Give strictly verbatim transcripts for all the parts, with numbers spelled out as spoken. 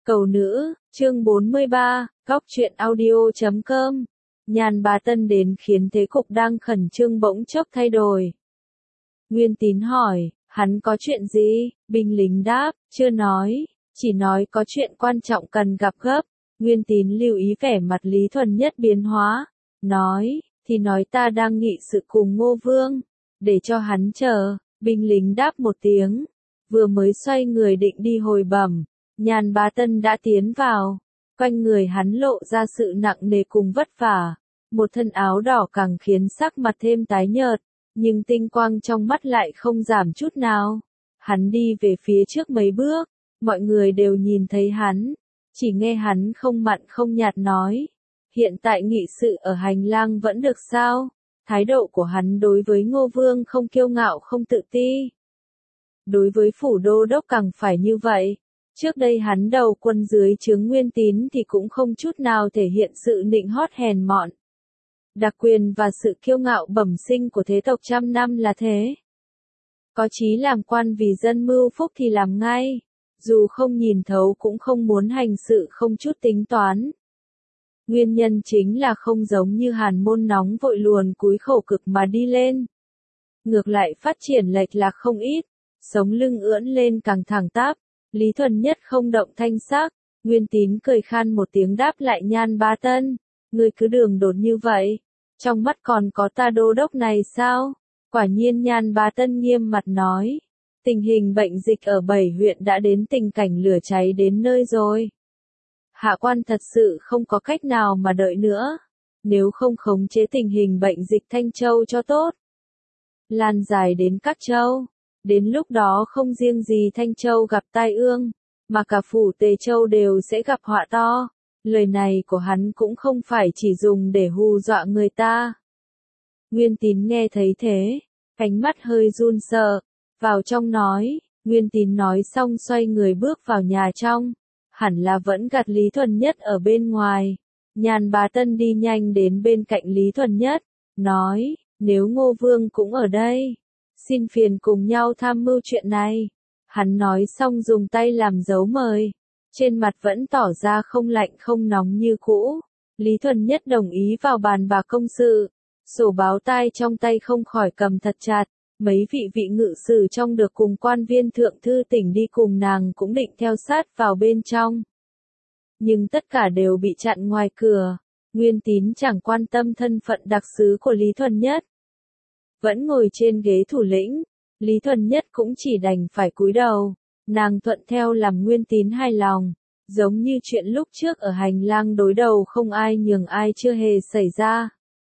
Cầu nữ, chương bốn mươi ba, góc truyện audio chấm com. Nhan Bá Tân đến khiến thế cục đang khẩn trương bỗng chốc thay đổi. Nguyên Tín hỏi, hắn có chuyện gì? Binh lính đáp, chưa nói, chỉ nói có chuyện quan trọng cần gặp gấp. Nguyên Tín lưu ý vẻ mặt Lý Thuần Nhất biến hóa, nói, thì nói ta đang nghị sự cùng Ngô Vương, để cho hắn chờ. Binh lính đáp một tiếng, vừa mới xoay người định đi hồi bẩm, Nhan Bá Tân đã tiến vào, quanh người hắn lộ ra sự nặng nề cùng vất vả, một thân áo đỏ càng khiến sắc mặt thêm tái nhợt, nhưng tinh quang trong mắt lại không giảm chút nào. Hắn đi về phía trước mấy bước, mọi người đều nhìn thấy hắn, chỉ nghe hắn không mặn không nhạt nói, hiện tại nghị sự ở hành lang vẫn được sao? Thái độ của hắn đối với Ngô Vương không kiêu ngạo không tự ti. Đối với phủ đô đốc càng phải như vậy. Trước đây hắn đầu quân dưới trướng Nguyên Tín thì cũng không chút nào thể hiện sự nịnh hót hèn mọn. Đặc quyền và sự kiêu ngạo bẩm sinh của thế tộc trăm năm là thế. Có chí làm quan vì dân mưu phúc thì làm ngay, dù không nhìn thấu cũng không muốn hành sự không chút tính toán. Nguyên nhân chính là không giống như Hàn Môn nóng vội luồn cúi khổ cực mà đi lên. Ngược lại phát triển lệch lạc không ít, sống lưng ưỡn lên càng thẳng tắp. Lý Thuần Nhất không động thanh sắc, Nguyên Tín cười khan một tiếng đáp lại Nhan Bá Tân, ngươi cứ đường đột như vậy, trong mắt còn có ta đô đốc này sao? Quả nhiên Nhan Bá Tân nghiêm mặt nói, tình hình bệnh dịch ở bảy huyện đã đến tình cảnh lửa cháy đến nơi rồi. Hạ quan thật sự không có cách nào mà đợi nữa, nếu không khống chế tình hình bệnh dịch Thanh Châu cho tốt, lan dài đến các châu. Đến lúc đó không riêng gì Thanh Châu gặp tai ương, mà cả phủ Tề Châu đều sẽ gặp họa to. Lời này của hắn cũng không phải chỉ dùng để hù dọa người ta. Nguyên Tín nghe thấy thế, cánh mắt hơi run sợ, vào trong nói, Nguyên Tín nói xong xoay người bước vào nhà trong, hẳn là vẫn gạt Lý Thuần Nhất ở bên ngoài. Nhan Bá Tân đi nhanh đến bên cạnh Lý Thuần Nhất, nói, nếu Ngô Vương cũng ở đây, xin phiền cùng nhau tham mưu chuyện này. Hắn nói xong dùng tay làm dấu mời, trên mặt vẫn tỏ ra không lạnh không nóng như cũ. Lý Thuần Nhất đồng ý vào bàn bạc công sự, sổ báo tai trong tay không khỏi cầm thật chặt. Mấy vị vị ngự sử trong được cùng quan viên thượng thư tỉnh đi cùng nàng cũng định theo sát vào bên trong. Nhưng tất cả đều bị chặn ngoài cửa. Nguyên Tín chẳng quan tâm thân phận đặc sứ của Lý Thuần Nhất. Vẫn ngồi trên ghế thủ lĩnh, Lý Thuần Nhất cũng chỉ đành phải cúi đầu, nàng thuận theo làm Nguyên Tín hài lòng, giống như chuyện lúc trước ở hành lang đối đầu không ai nhường ai chưa hề xảy ra.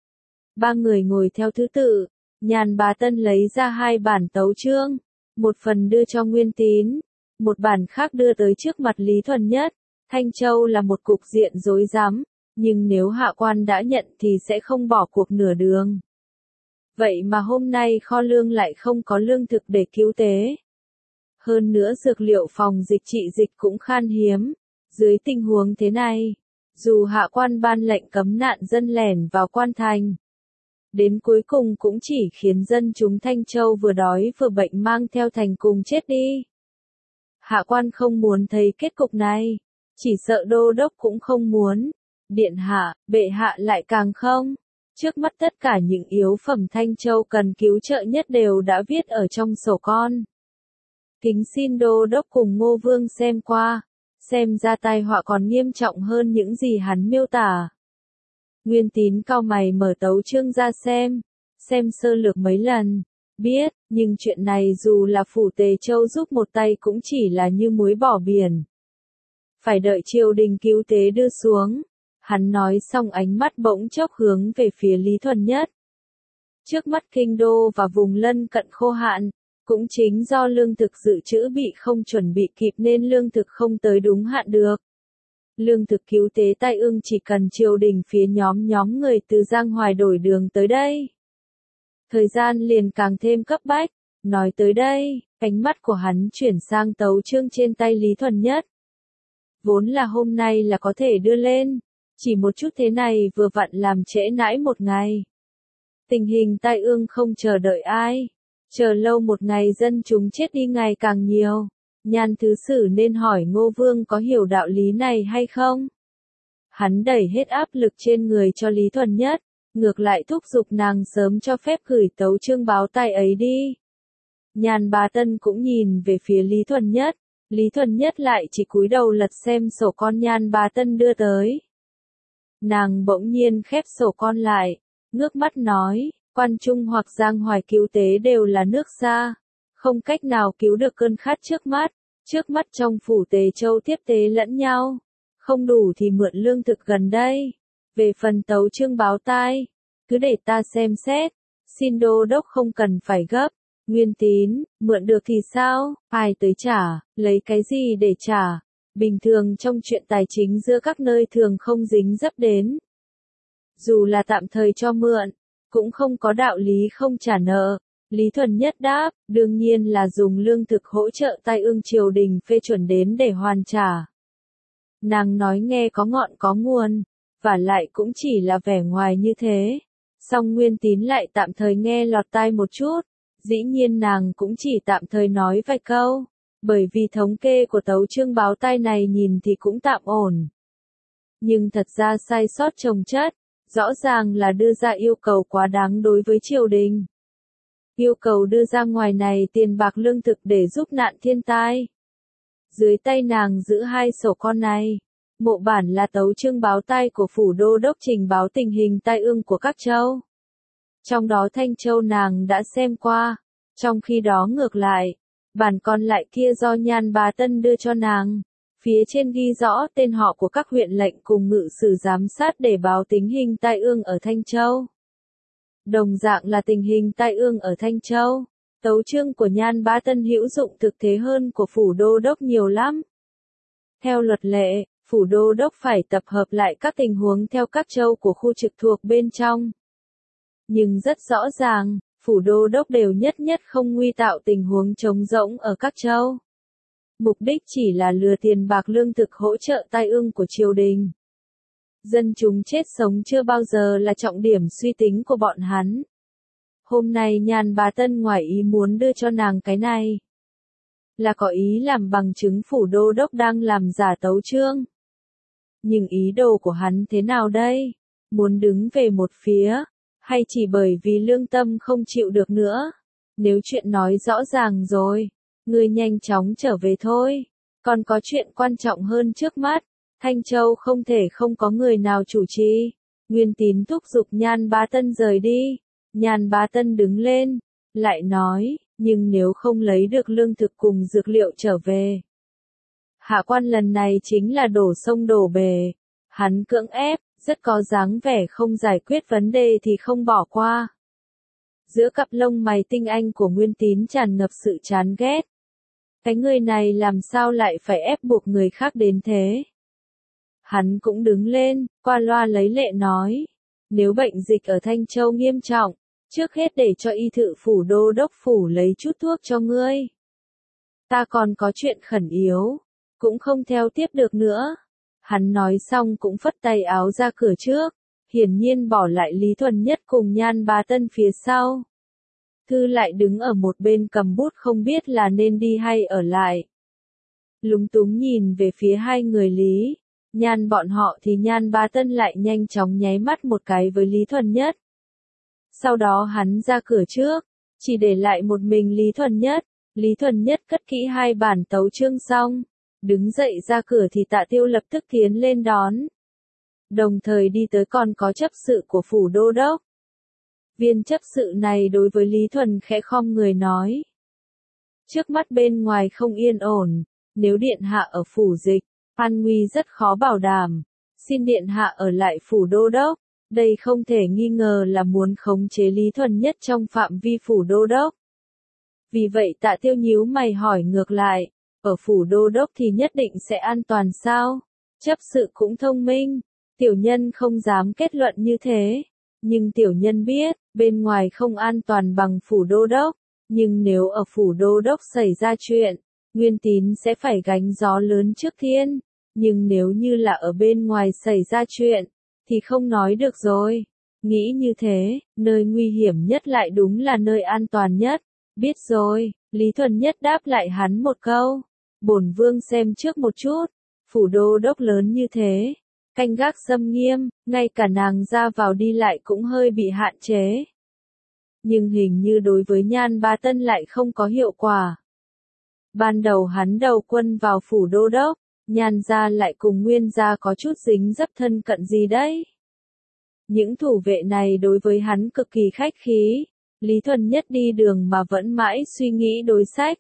Ba người ngồi theo thứ tự, Nhan Bá Tân lấy ra hai bản tấu chương, một phần đưa cho Nguyên Tín, một bản khác đưa tới trước mặt Lý Thuần Nhất. Thanh Châu là một cục diện rối rắm, nhưng nếu hạ quan đã nhận thì sẽ không bỏ cuộc nửa đường. Vậy mà hôm nay kho lương lại không có lương thực để cứu tế. Hơn nữa dược liệu phòng dịch trị dịch cũng khan hiếm. Dưới tình huống thế này, dù hạ quan ban lệnh cấm nạn dân lẻn vào quan thành, đến cuối cùng cũng chỉ khiến dân chúng Thanh Châu vừa đói vừa bệnh mang theo thành cùng chết đi. Hạ quan không muốn thấy kết cục này, chỉ sợ đô đốc cũng không muốn. Điện hạ, bệ hạ lại càng không. Trước mắt tất cả những yếu phẩm Thanh Châu cần cứu trợ nhất đều đã viết ở trong sổ con. Kính xin đô đốc cùng Ngô Vương xem qua, xem ra tai họa còn nghiêm trọng hơn những gì hắn miêu tả. Nguyên Tín cau mày mở tấu chương ra xem, xem sơ lược mấy lần, biết, nhưng chuyện này dù là phủ Tề Châu giúp một tay cũng chỉ là như muối bỏ biển. Phải đợi triều đình cứu tế đưa xuống. Hắn nói xong ánh mắt bỗng chốc hướng về phía Lý Thuần Nhất. Trước mắt kinh đô và vùng lân cận khô hạn, cũng chính do lương thực dự trữ bị không chuẩn bị kịp nên lương thực không tới đúng hạn được. Lương thực cứu tế tai ương chỉ cần triều đình phía nhóm nhóm người từ Giang Hoài đổi đường tới đây. Thời gian liền càng thêm cấp bách, nói tới đây, ánh mắt của hắn chuyển sang tấu chương trên tay Lý Thuần Nhất. Vốn là hôm nay là có thể đưa lên. Chỉ một chút thế này vừa vặn làm trễ nãi một ngày. Tình hình tai ương không chờ đợi ai. Chờ lâu một ngày dân chúng chết đi ngày càng nhiều. Nhan thứ sử nên hỏi Ngô Vương có hiểu đạo lý này hay không? Hắn đẩy hết áp lực trên người cho Lý Thuần Nhất, ngược lại thúc giục nàng sớm cho phép gửi tấu chương báo tay ấy đi. Nhan Bá Tân cũng nhìn về phía Lý Thuần Nhất, Lý Thuần Nhất lại chỉ cúi đầu lật xem sổ con Nhan Bá Tân đưa tới. Nàng bỗng nhiên khép sổ con lại, ngước mắt nói, Quan Trung hoặc Giang Hoài cứu tế đều là nước xa, không cách nào cứu được cơn khát trước mắt, trước mắt trong phủ Tề Châu tiếp tế lẫn nhau, không đủ thì mượn lương thực gần đây. Về phần tấu chương báo tai, cứ để ta xem xét, xin đô đốc không cần phải gấp. Nguyên Tín, mượn được thì sao, ai tới trả, lấy cái gì để trả, bình thường trong chuyện tài chính giữa các nơi thường không dính dấp đến. Dù là tạm thời cho mượn, cũng không có đạo lý không trả nợ. Lý Thuần Nhất đáp, đương nhiên là dùng lương thực hỗ trợ tai ương triều đình phê chuẩn đến để hoàn trả. Nàng nói nghe có ngọn có nguồn, và lại cũng chỉ là vẻ ngoài như thế. Song Nguyên Tín lại tạm thời nghe lọt tai một chút, dĩ nhiên nàng cũng chỉ tạm thời nói vài câu, bởi vì thống kê của tấu chương báo tai này nhìn thì cũng tạm ổn. Nhưng thật ra sai sót chồng chất, rõ ràng là đưa ra yêu cầu quá đáng đối với triều đình. Yêu cầu đưa ra ngoài này tiền bạc lương thực để giúp nạn thiên tai. Dưới tay nàng giữ hai sổ con này, mộ bản là tấu chương báo tai của phủ đô đốc trình báo tình hình tai ương của các châu. Trong đó Thanh Châu nàng đã xem qua, trong khi đó ngược lại, bản còn lại kia do Nhan Bá Tân đưa cho nàng. Phía trên ghi rõ tên họ của các huyện lệnh cùng ngự sử giám sát để báo tình hình tai ương ở Thanh Châu. Đồng dạng là tình hình tai ương ở Thanh Châu, tấu chương của Nhan Bá Tân hữu dụng thực thế hơn của phủ đô đốc nhiều lắm. Theo luật lệ, phủ đô đốc phải tập hợp lại các tình huống theo các châu của khu trực thuộc bên trong. Nhưng rất rõ ràng, phủ đô đốc đều nhất nhất không nguy tạo tình huống trống rỗng ở các châu. Mục đích chỉ là lừa tiền bạc lương thực hỗ trợ tai ương của triều đình. Dân chúng chết sống chưa bao giờ là trọng điểm suy tính của bọn hắn. Hôm nay Nhan Bá Tân ngoài ý muốn đưa cho nàng cái này, là có ý làm bằng chứng phủ đô đốc đang làm giả tấu chương. Nhưng ý đồ của hắn thế nào đây? Muốn đứng về một phía, hay chỉ bởi vì lương tâm không chịu được nữa? Nếu chuyện nói rõ ràng rồi, ngươi nhanh chóng trở về thôi. Còn có chuyện quan trọng hơn trước mắt, Thanh Châu không thể không có người nào chủ trì. Nguyên Tín thúc giục Nhan Bá Tân rời đi. Nhan Bá Tân đứng lên, lại nói, nhưng nếu không lấy được lương thực cùng dược liệu trở về. Hạ quan lần này chính là đổ sông đổ bể. Hắn cưỡng ép, rất có dáng vẻ không giải quyết vấn đề thì không bỏ qua. Giữa cặp lông mày tinh anh của Nguyên Tín tràn ngập sự chán ghét. Cái người này làm sao lại phải ép buộc người khác đến thế? Hắn cũng đứng lên, qua loa lấy lệ nói. Nếu bệnh dịch ở Thanh Châu nghiêm trọng, trước hết để cho y thự phủ đô đốc phủ lấy chút thuốc cho ngươi. Ta còn có chuyện khẩn yếu, cũng không theo tiếp được nữa. Hắn nói xong cũng phất tay áo ra cửa trước, hiển nhiên bỏ lại Lý Thuần Nhất cùng Nhan Bá Tân phía sau. Thư lại đứng ở một bên cầm bút không biết là nên đi hay ở lại. Lúng túng nhìn về phía hai người Lý, Nhan bọn họ thì Nhan Bá Tân lại nhanh chóng nháy mắt một cái với Lý Thuần Nhất. Sau đó hắn ra cửa trước, chỉ để lại một mình Lý Thuần Nhất. Lý Thuần Nhất cất kỹ hai bản tấu chương xong, đứng dậy ra cửa thì Tạ Tiêu lập tức tiến lên đón. Đồng thời đi tới còn có chấp sự của phủ đô đốc. Viên chấp sự này đối với Lý Thuần khẽ khom người nói. Trước mắt bên ngoài không yên ổn, nếu điện hạ ở phủ dịch, an nguy rất khó bảo đảm. Xin điện hạ ở lại phủ đô đốc. Đây không thể nghi ngờ là muốn khống chế Lý Thuần Nhất trong phạm vi phủ đô đốc. Vì vậy Tạ Tiêu nhíu mày hỏi ngược lại, ở phủ đô đốc thì nhất định sẽ an toàn sao? Chấp sự cũng thông minh, tiểu nhân không dám kết luận như thế. Nhưng tiểu nhân biết, bên ngoài không an toàn bằng phủ đô đốc. Nhưng nếu ở phủ đô đốc xảy ra chuyện, Nguyên Tín sẽ phải gánh gió lớn trước thiên. Nhưng nếu như là ở bên ngoài xảy ra chuyện, thì không nói được rồi. Nghĩ như thế, nơi nguy hiểm nhất lại đúng là nơi an toàn nhất. Biết rồi, Lý Thuần Nhất đáp lại hắn một câu. Bổn vương xem trước một chút, phủ đô đốc lớn như thế, canh gác xâm nghiêm, ngay cả nàng ra vào đi lại cũng hơi bị hạn chế. Nhưng hình như đối với Nhan Bá Tân lại không có hiệu quả. Ban đầu hắn đầu quân vào phủ đô đốc, Nhan gia lại cùng Nguyên gia có chút dính dấp thân cận gì đấy. Những thủ vệ này đối với hắn cực kỳ khách khí, Lý Thuần Nhất đi đường mà vẫn mãi suy nghĩ đối sách.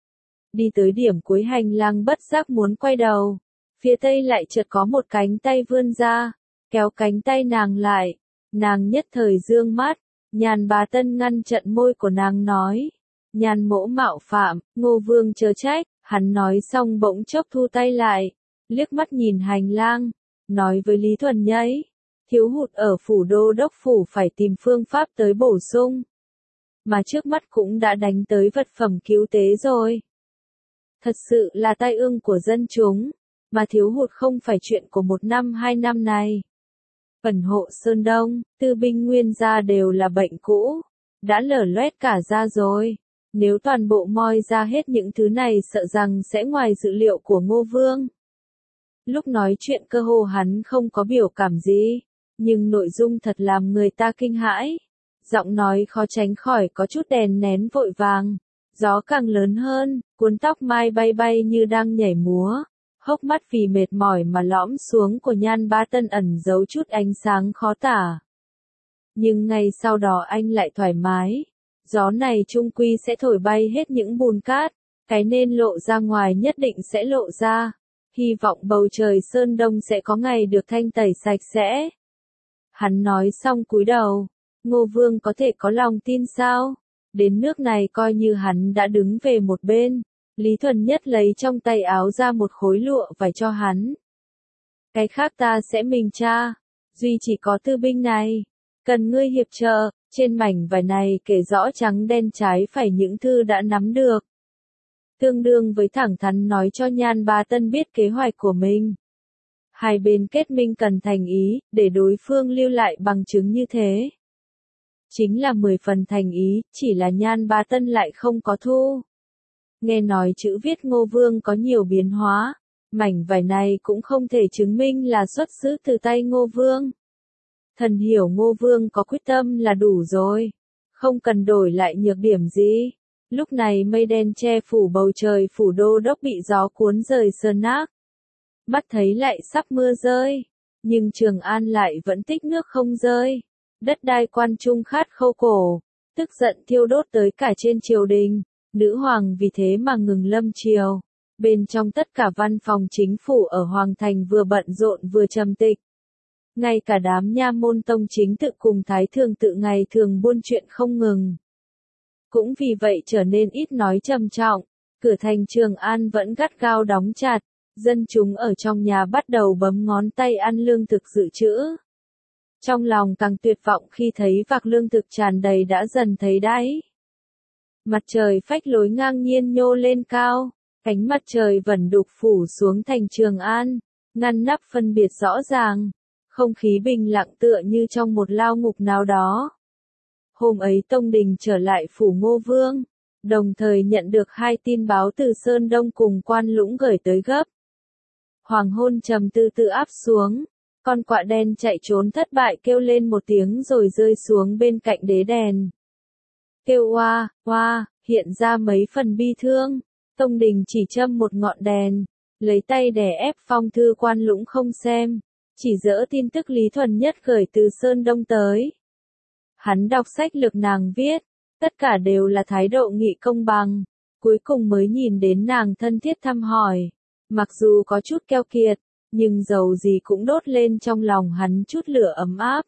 Đi tới điểm cuối hành lang bất giác muốn quay đầu, phía tây lại chợt có một cánh tay vươn ra, kéo cánh tay nàng lại, nàng nhất thời dương mắt, Nhan Bá Tân ngăn chặn môi của nàng nói, Nhan mỗ mạo phạm, Ngô Vương chớ trách, hắn nói xong bỗng chốc thu tay lại, liếc mắt nhìn hành lang, nói với Lý Thuần Nhẫy, thiếu hụt ở phủ đô đốc phủ phải tìm phương pháp tới bổ sung. Mà trước mắt cũng đã đánh tới vật phẩm cứu tế rồi. Thật sự là tai ương của dân chúng, mà thiếu hụt không phải chuyện của một năm hai năm này. Ẩn hộ Sơn Đông, Tư binh Nguyên gia đều là bệnh cũ, đã lở loét cả ra rồi. Nếu toàn bộ moi ra hết những thứ này sợ rằng sẽ ngoài dự liệu của Ngô Vương. Lúc nói chuyện cơ hồ hắn không có biểu cảm gì, nhưng nội dung thật làm người ta kinh hãi. Giọng nói khó tránh khỏi có chút đèn nén vội vàng, gió càng lớn hơn, cuốn tóc mai bay bay như đang nhảy múa, hốc mắt vì mệt mỏi mà lõm xuống của Nhan Bá Tân ẩn giấu chút ánh sáng khó tả. Nhưng ngay sau đó anh lại thoải mái, gió này chung quy sẽ thổi bay hết những bùn cát, cái nên lộ ra ngoài nhất định sẽ lộ ra, hy vọng bầu trời Sơn Đông sẽ có ngày được thanh tẩy sạch sẽ. Hắn nói xong cúi đầu. Ngô Vương có thể có lòng tin sao? Đến nước này coi như hắn đã đứng về một bên. Lý Thuần Nhất lấy trong tay áo ra một khối lụa vải cho hắn. Cái khác ta sẽ mình tra. Duy chỉ có tư binh này. Cần ngươi hiệp trợ. Trên mảnh vải này kể rõ trắng đen trái phải những thư đã nắm được. Tương đương với thẳng thắn nói cho Nhan Bá Tân biết kế hoạch của mình. Hai bên kết minh cần thành ý, để đối phương lưu lại bằng chứng như thế. Chính là mười phần thành ý, chỉ là Nhan Bá Tân lại không có thu. Nghe nói chữ viết Ngô Vương có nhiều biến hóa, mảnh vải này cũng không thể chứng minh là xuất xứ từ tay Ngô Vương. Thần hiểu Ngô Vương có quyết tâm là đủ rồi, không cần đổi lại nhược điểm gì. Lúc này mây đen che phủ bầu trời phủ đô đốc bị gió cuốn rời sơn nát. Mắt thấy lại sắp mưa rơi, nhưng Trường An lại vẫn tích nước không rơi. Đất đai quan trung khát khâu cổ, tức giận thiêu đốt tới cả trên triều đình, nữ hoàng vì thế mà ngừng lâm triều. Bên trong tất cả văn phòng chính phủ ở Hoàng Thành vừa bận rộn vừa trầm tịch. Ngay cả đám nha môn tông chính tự cùng thái thường tự ngày thường buôn chuyện không ngừng. Cũng vì vậy trở nên ít nói trầm trọng, cửa thành Trường An vẫn gắt gao đóng chặt, dân chúng ở trong nhà bắt đầu bấm ngón tay ăn lương thực dự trữ. Trong lòng càng tuyệt vọng khi thấy vạc lương thực tràn đầy đã dần thấy đáy. Mặt trời phách lối ngang nhiên nhô lên cao, cánh mặt trời vẩn đục phủ xuống thành Trường An, ngăn nắp phân biệt rõ ràng, không khí bình lặng tựa như trong một lao ngục nào đó. Hôm ấy Tông Đình trở lại phủ Ngô Vương, đồng thời nhận được hai tin báo từ Sơn Đông cùng Quan Lũng gửi tới gấp. Hoàng hôn trầm tư tư áp xuống. Con quạ đen chạy trốn thất bại kêu lên một tiếng rồi rơi xuống bên cạnh đế đèn. Kêu oa, oa, hiện ra mấy phần bi thương. Tông Đình chỉ châm một ngọn đèn, lấy tay đè ép phong thư Quan Lũng không xem, chỉ dỡ tin tức Lý Thuần Nhất gửi từ Sơn Đông tới. Hắn đọc sách lược nàng viết, tất cả đều là thái độ nghị công bằng, cuối cùng mới nhìn đến nàng thân thiết thăm hỏi. Mặc dù có chút keo kiệt, nhưng dầu gì cũng đốt lên trong lòng hắn chút lửa ấm áp.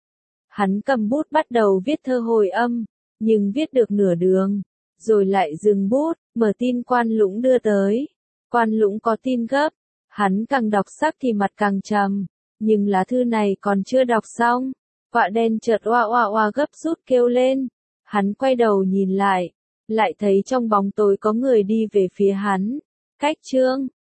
Hắn cầm bút bắt đầu viết thơ hồi âm, nhưng viết được nửa đường, rồi lại dừng bút, mở tin Quan Lũng đưa tới. Quan Lũng có tin gấp, hắn càng đọc sắc thì mặt càng trầm, nhưng lá thư này còn chưa đọc xong, quạ đen chợt oa oa oa gấp rút kêu lên. Hắn quay đầu nhìn lại, lại thấy trong bóng tối có người đi về phía hắn. Cách Trương